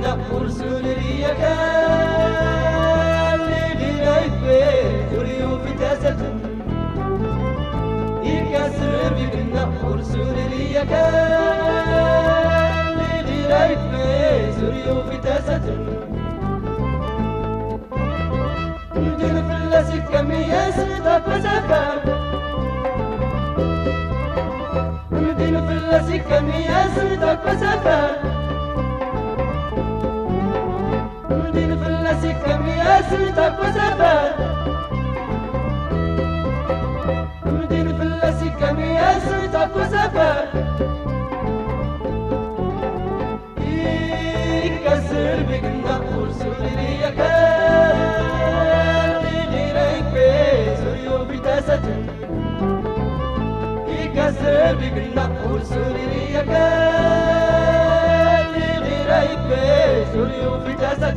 ورسول ريا كان غير يكبر ثري وفتاسة يكسر بقنا ورسول ريا كان غير يكبر ثري وفتاسة ندير في اللاسك كمية سيدك وسفر ندير في اللاسك كمية سيدك وسفر ندير في اللاسك كمية سيدك وسفر ندير في اللاسك كمية سيدك وسفر يكسر بقنا ورسول ريا كان غيرك بيزري وبتاسة يكسر بقنا ورسول ريا كان غيرك بيزري وبتاسة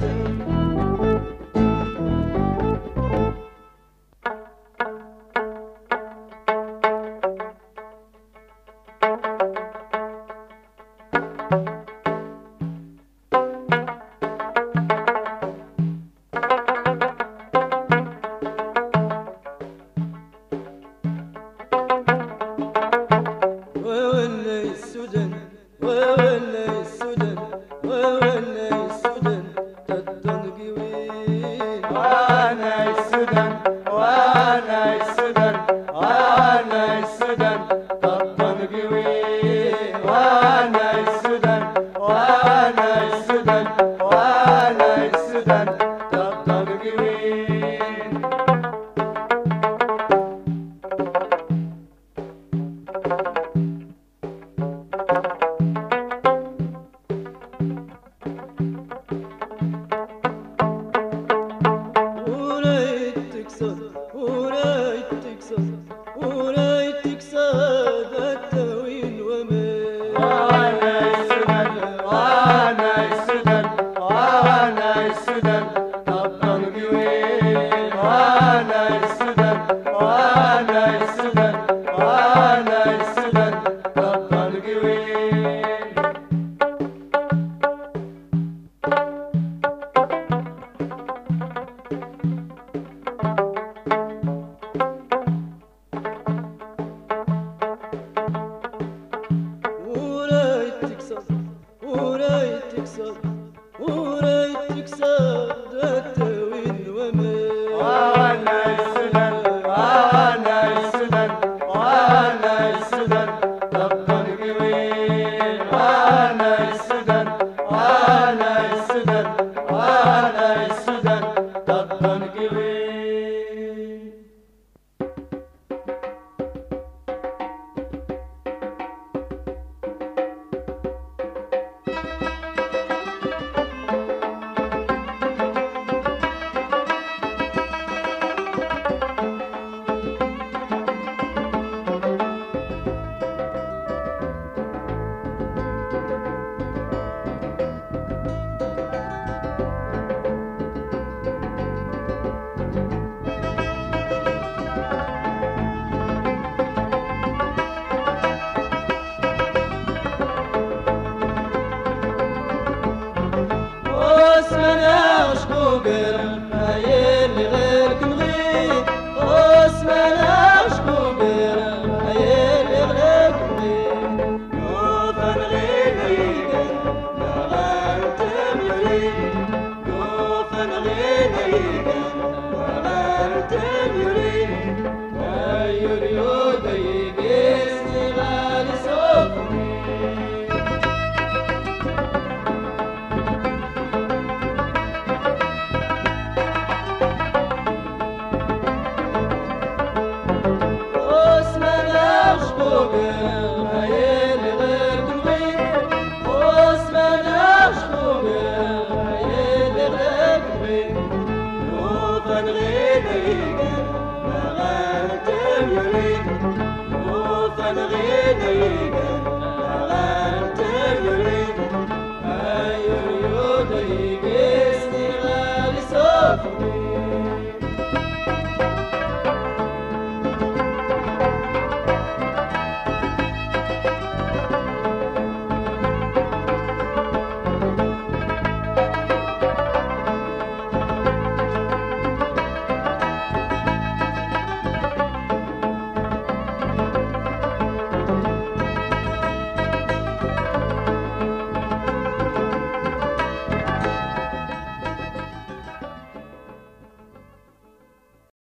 For me.